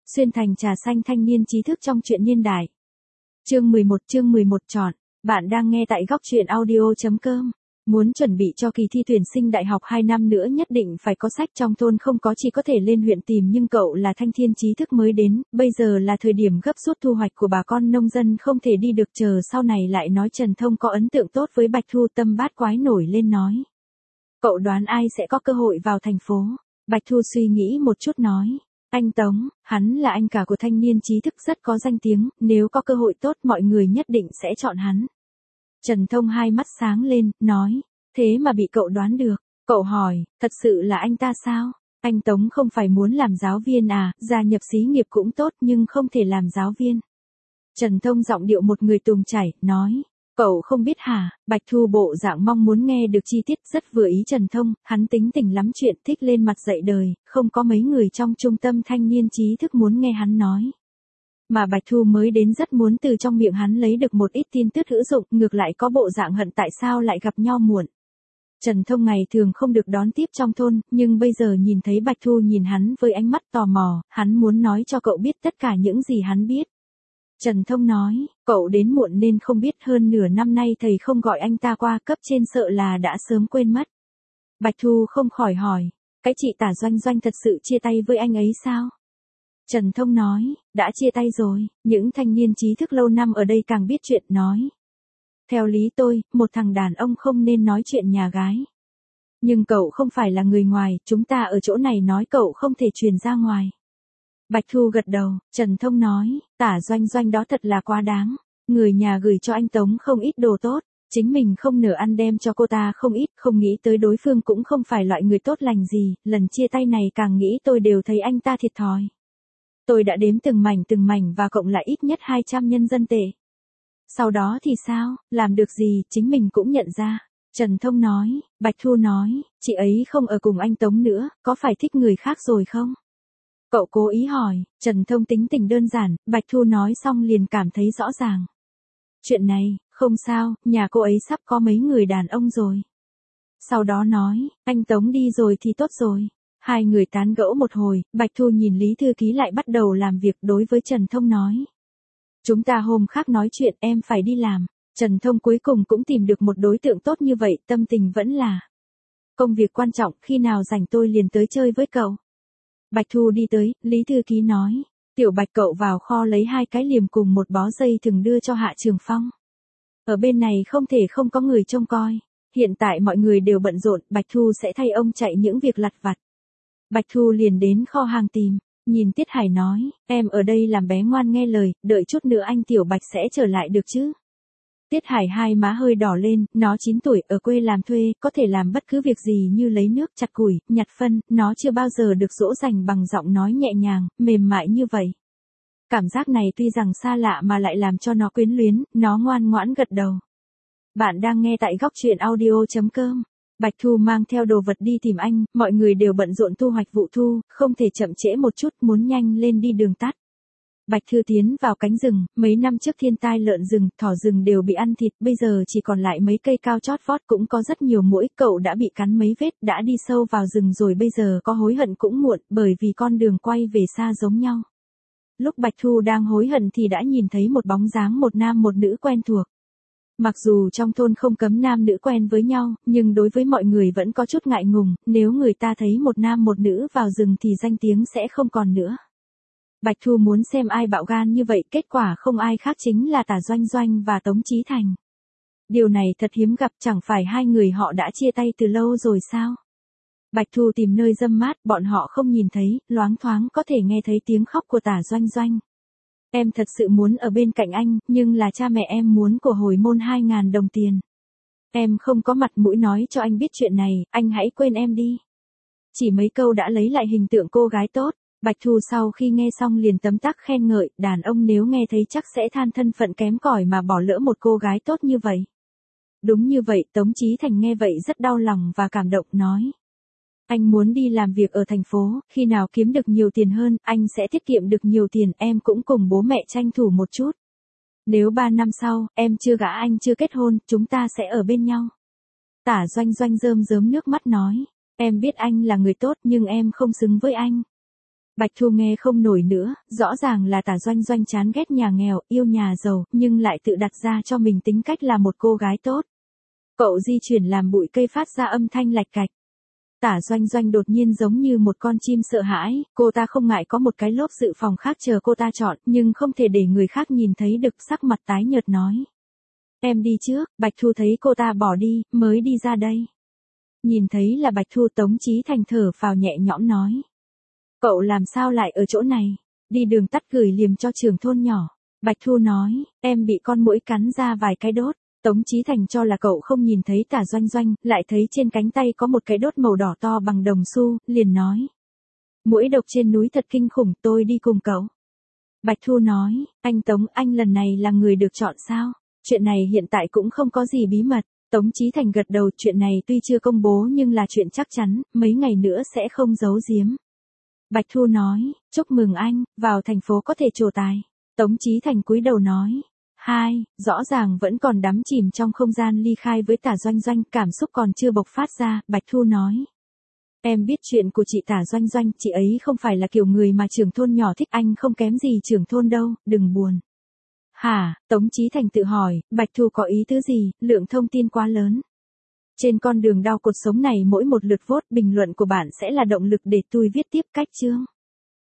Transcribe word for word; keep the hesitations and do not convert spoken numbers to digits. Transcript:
Xuyên thành trà xanh thanh niên trí thức trong truyện niên đại. Chương mười một, chương mười một chọn. Bạn đang nghe tại góc truyện audio chấm com. Muốn chuẩn bị cho kỳ thi tuyển sinh đại học hai năm nữa nhất định phải có sách, trong thôn không có chỉ có thể lên huyện tìm, nhưng cậu là thanh niên trí thức mới đến, bây giờ là thời điểm gấp rút thu hoạch của bà con nông dân, không thể đi được chờ sau này lại nói. Trần Thông có ấn tượng tốt với Bạch Thu, tâm bát quái nổi lên nói. Cậu đoán ai sẽ có cơ hội vào thành phố? Bạch Thu suy nghĩ một chút nói. Anh Tống, hắn là anh cả của thanh niên trí thức, rất có danh tiếng, nếu có cơ hội tốt mọi người nhất định sẽ chọn hắn. Trần Thông hai mắt sáng lên, nói, thế mà bị cậu đoán được. Cậu hỏi, thật sự là anh ta sao? Anh Tống không phải muốn làm giáo viên à, gia nhập xí nghiệp cũng tốt nhưng không thể làm giáo viên. Trần Thông giọng điệu một người tuồng chảy, nói, cậu không biết hả? Bạch Thu bộ dạng mong muốn nghe được chi tiết, rất vừa ý Trần Thông, hắn tính tình lắm chuyện, thích lên mặt dạy đời, không có mấy người trong trung tâm thanh niên trí thức muốn nghe hắn nói. Mà Bạch Thu mới đến rất muốn từ trong miệng hắn lấy được một ít tin tức hữu dụng, ngược lại có bộ dạng hận tại sao lại gặp nhau muộn. Trần Thông ngày thường không được đón tiếp trong thôn, nhưng bây giờ nhìn thấy Bạch Thu nhìn hắn với ánh mắt tò mò, hắn muốn nói cho cậu biết tất cả những gì hắn biết. Trần Thông nói, cậu đến muộn nên không biết, hơn nửa năm nay thầy không gọi anh ta qua, cấp trên sợ là đã sớm quên mất. Bạch Thu không khỏi hỏi, cái chị Tả Doanh Doanh thật sự chia tay với anh ấy sao? Trần Thông nói, đã chia tay rồi, những thanh niên trí thức lâu năm ở đây càng biết chuyện, nói. Theo lý tôi, một thằng đàn ông không nên nói chuyện nhà gái. Nhưng cậu không phải là người ngoài, chúng ta ở chỗ này nói cậu không thể truyền ra ngoài. Bạch Thu gật đầu, Trần Thông nói, Tả Doanh Doanh đó thật là quá đáng. Người nhà gửi cho anh Tống không ít đồ tốt, chính mình không nỡ ăn đem cho cô ta không ít, không nghĩ tới đối phương cũng không phải loại người tốt lành gì, lần chia tay này càng nghĩ tôi đều thấy anh ta thiệt thòi. Tôi đã đếm từng mảnh từng mảnh và cộng lại ít nhất hai trăm nhân dân tệ. Sau đó thì sao, làm được gì, chính mình cũng nhận ra. Trần Thông nói, Bạch Thu nói, chị ấy không ở cùng anh Tống nữa, có phải thích người khác rồi không? Cậu cố ý hỏi, Trần Thông tính tình đơn giản, Bạch Thu nói xong liền cảm thấy rõ ràng. Chuyện này, không sao, nhà cô ấy sắp có mấy người đàn ông rồi. Sau đó nói, anh Tống đi rồi thì tốt rồi. Hai người tán gẫu một hồi, Bạch Thu nhìn Lý Thư Ký lại bắt đầu làm việc, đối với Trần Thông nói. Chúng ta hôm khác nói chuyện, em phải đi làm. Trần Thông cuối cùng cũng tìm được một đối tượng tốt như vậy, tâm tình vẫn là. Công việc quan trọng, khi nào rảnh tôi liền tới chơi với cậu. Bạch Thu đi tới, Lý Thư Ký nói. Tiểu Bạch, cậu vào kho lấy hai cái liềm cùng một bó dây thừng đưa cho Hạ Trường Phong. Ở bên này không thể không có người trông coi. Hiện tại mọi người đều bận rộn, Bạch Thu sẽ thay ông chạy những việc lặt vặt. Bạch Thu liền đến kho hàng tìm, nhìn Tiết Hải nói, em ở đây làm bé ngoan nghe lời, đợi chút nữa anh Tiểu Bạch sẽ trở lại được chứ. Tiết Hải hai má hơi đỏ lên, nó chín tuổi, ở quê làm thuê, có thể làm bất cứ việc gì như lấy nước, chặt củi, nhặt phân, nó chưa bao giờ được dỗ dành bằng giọng nói nhẹ nhàng, mềm mại như vậy. Cảm giác này tuy rằng xa lạ mà lại làm cho nó quyến luyến, nó ngoan ngoãn gật đầu. Bạn đang nghe tại góc truyện audio chấm com. Bạch Thu mang theo đồ vật đi tìm anh, mọi người đều bận rộn thu hoạch vụ thu, không thể chậm trễ một chút, muốn nhanh lên đi đường tắt. Bạch Thư tiến vào cánh rừng, mấy năm trước thiên tai lợn rừng, thỏ rừng đều bị ăn thịt, bây giờ chỉ còn lại mấy cây cao chót vót, cũng có rất nhiều muỗi, cậu đã bị cắn mấy vết, đã đi sâu vào rừng rồi, bây giờ có hối hận cũng muộn, bởi vì con đường quay về xa giống nhau. Lúc Bạch Thu đang hối hận thì đã nhìn thấy một bóng dáng, một nam một nữ quen thuộc. Mặc dù trong thôn không cấm nam nữ quen với nhau, nhưng đối với mọi người vẫn có chút ngại ngùng, nếu người ta thấy một nam một nữ vào rừng thì danh tiếng sẽ không còn nữa. Bạch Thu muốn xem ai bạo gan như vậy, kết quả không ai khác chính là Tả Doanh Doanh và Tống Chí Thành. Điều này thật hiếm gặp, chẳng phải hai người họ đã chia tay từ lâu rồi sao? Bạch Thu tìm nơi râm mát, bọn họ không nhìn thấy, loáng thoáng có thể nghe thấy tiếng khóc của Tả Doanh Doanh. Em thật sự muốn ở bên cạnh anh, nhưng là cha mẹ em muốn của hồi môn hai ngàn đồng tiền. Em không có mặt mũi nói cho anh biết chuyện này, anh hãy quên em đi. Chỉ mấy câu đã lấy lại hình tượng cô gái tốt. Bạch Thu sau khi nghe xong liền tấm tắc khen ngợi, đàn ông nếu nghe thấy chắc sẽ than thân phận kém cỏi mà bỏ lỡ một cô gái tốt như vậy. Đúng như vậy, Tống Chí Thành nghe vậy rất đau lòng và cảm động, nói. Anh muốn đi làm việc ở thành phố, khi nào kiếm được nhiều tiền hơn, anh sẽ tiết kiệm được nhiều tiền, em cũng cùng bố mẹ tranh thủ một chút. Nếu ba năm sau, em chưa gả anh chưa kết hôn, chúng ta sẽ ở bên nhau. Tả Doanh Doanh rơm rớm nước mắt nói, em biết anh là người tốt nhưng em không xứng với anh. Bạch Thu nghe không nổi nữa, rõ ràng là Tả Doanh Doanh chán ghét nhà nghèo, yêu nhà giàu, nhưng lại tự đặt ra cho mình tính cách là một cô gái tốt. Cậu di chuyển làm bụi cây phát ra âm thanh lạch cạch. Tả Doanh Doanh đột nhiên giống như một con chim sợ hãi, cô ta không ngại có một cái lốp dự phòng khác chờ cô ta chọn, nhưng không thể để người khác nhìn thấy được, sắc mặt tái nhợt nói. Em đi trước. Bạch Thu thấy cô ta bỏ đi, mới đi ra đây. Nhìn thấy là Bạch Thu, Tống Chí Thành thở phào nhẹ nhõm nói. Cậu làm sao lại ở chỗ này? Đi đường tắt gửi liềm cho trưởng thôn nhỏ. Bạch Thu nói, em bị con muỗi cắn ra vài cái đốt. Tống Chí Thành cho là cậu không nhìn thấy Tả Doanh Doanh, lại thấy trên cánh tay có một cái đốt màu đỏ to bằng đồng xu, liền nói. Muỗi độc trên núi thật kinh khủng, tôi đi cùng cậu. Bạch Thu nói, anh Tống, anh lần này là người được chọn sao? Chuyện này hiện tại cũng không có gì bí mật. Tống Chí Thành gật đầu, chuyện này tuy chưa công bố nhưng là chuyện chắc chắn, mấy ngày nữa sẽ không giấu giếm. Bạch Thu nói, chúc mừng anh, vào thành phố có thể trổ tài. Tống Chí Thành cúi đầu nói. Hai, rõ ràng vẫn còn đắm chìm trong không gian ly khai với Tả Doanh Doanh, cảm xúc còn chưa bộc phát ra, Bạch Thu nói. Em biết chuyện của chị Tả Doanh Doanh, chị ấy không phải là kiểu người mà trưởng thôn nhỏ thích, anh không kém gì trưởng thôn đâu, đừng buồn. Hả? Tống Chí Thành tự hỏi, Bạch Thu có ý tứ gì, lượng thông tin quá lớn. Trên con đường đau cột sống này mỗi một lượt vote bình luận của bạn sẽ là động lực để tôi viết tiếp cách chương.